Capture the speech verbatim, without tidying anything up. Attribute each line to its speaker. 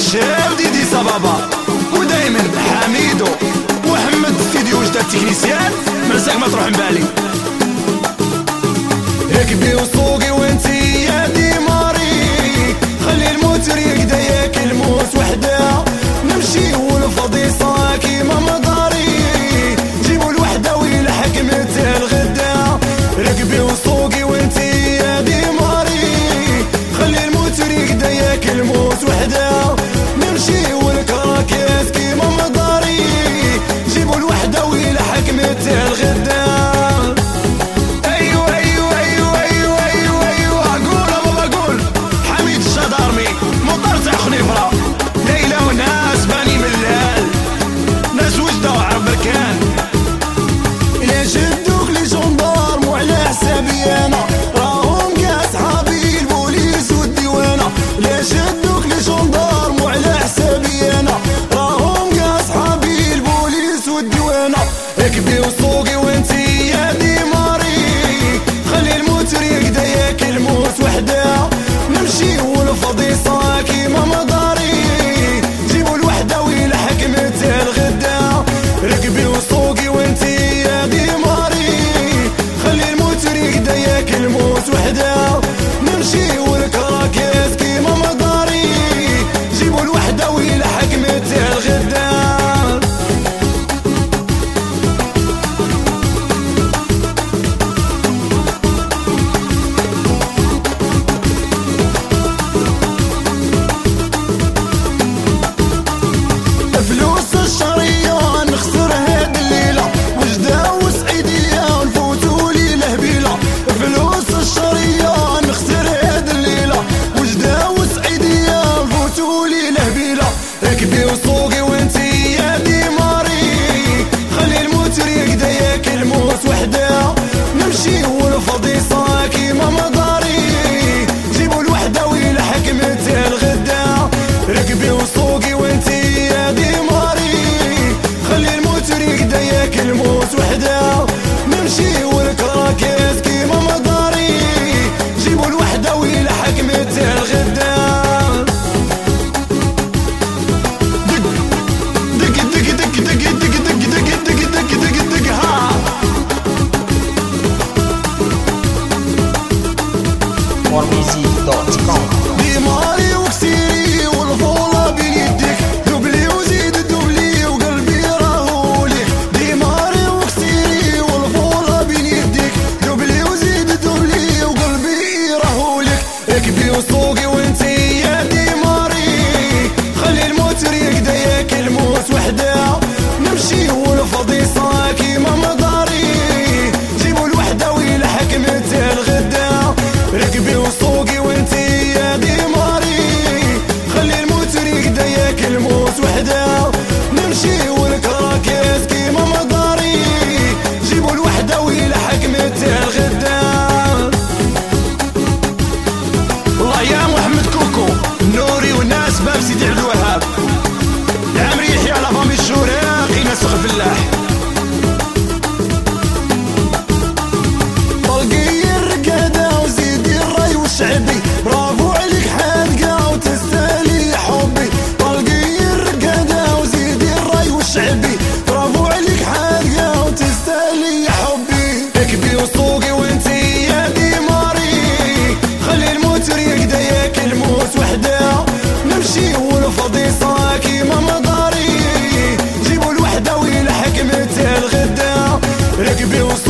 Speaker 1: الشاب ديدي صبابا، ودايما حميدو محمد سيدي وجدة التكنيسيان. مرساك ما تروح مبالي. ركبي وسوقي وانتي يا ديماري، خلي الموتر يقدا ياكل موت وحده، نمشي والفضيصه كيما مداري، جيبوا الوحده ويلحق متى الغدا. ركبي وسوقي وانتي يا ديماري، خلي الموتر يقدا ياكل موت وحده، نمشي والكراكيس كيما مداري، جيبوا الوحده ويلحق متى الغدا. ليلى وناس باني ملال، ناس وجدة وعرب بركان. لا شدوك لي جندارم وعلى حسابي انا، راهم كاع صحابي البوليس والديوانة. لا شدوك لي جندارم وعلى حسابي انا، راهم كاع صحابي البوليس والديوانة. ركبي وسوقي وانتي يا ديماري، خلي الموتر يقدا ياكل موت وحده، نمشي والفضيصه كيما مداري، ركبي وسوقي وانتي يا ديماري، خلي الموتر يقدا ياكل موت وحده، نمشي والكراكيس كيما مداري، جيبوا الوحده ويلحق متى الغدا. فلوس الشريه نخسر هاد الليله، وجده وسعيديه ونفوتوا ليله بيله. فلوس الشريه نخسر هاد الليله، وجده وسعيديه ونفوتوا ليله بيله. ركبي وسوقي وانتي يا ديماري، خلي الموتر يقدا ياكل موت وحده، نمشي والفضيصه كيما مداري، جيبوا الوحده ويلحق متى الغدا. ركبي وسوقي وانتي يا ديماري، خلي الموتر يقدا ياكل موت وحده، نمشي والكراكيس كيما مداري، جيبوا الوحده ويلحق متى الغدا. دق دق دق دق دق دق دق دق دق دق دق دق ها
Speaker 2: مورميزيك دوت كوم.
Speaker 1: ديماري وكسيري والفوله بين يديك، دوبلي وزيد دوبلي وقلبي راهو ليك. ديماري وكسيري والفوله بين يديك، دوبلي وزيد دوبلي وقلبي راهو ليك. ركبي وسوقي وانتي يا ديماري، خلي الموتر يقدا ياكل موت وحده، نمشي والفضيصه كيما مداري، جيبوا الوحده ويلحق متى الغدا. ركبي وسوقي وانتي يا ديماري، خلي الموتر يقدا ياكل موت وحده، نمشي والكراكيس كيما مداري، جيبوا الوحده ويلحق متى الغدا. الله يا محمد كوكو نوري والناس باب سيدي عبد الوهاب، العمري يحيى على فامي الشوراقي ناس فلاح. طلقي الرقاده وزيدي الراي والشعبي، برافو عليك حادقه وتستاهلي حبي. طلقي الرقاده وزيدي الراي والشعبي، برافو عليك حادقه وتستاهلي حبي. ركبي وسوقي وانتي يا ديماري، خلي الموتر يقدا ياكل موت وحده، نمشي والفضيصه كيما مداري، جيبوا الوحده ويلحق متى الغدا. ركبي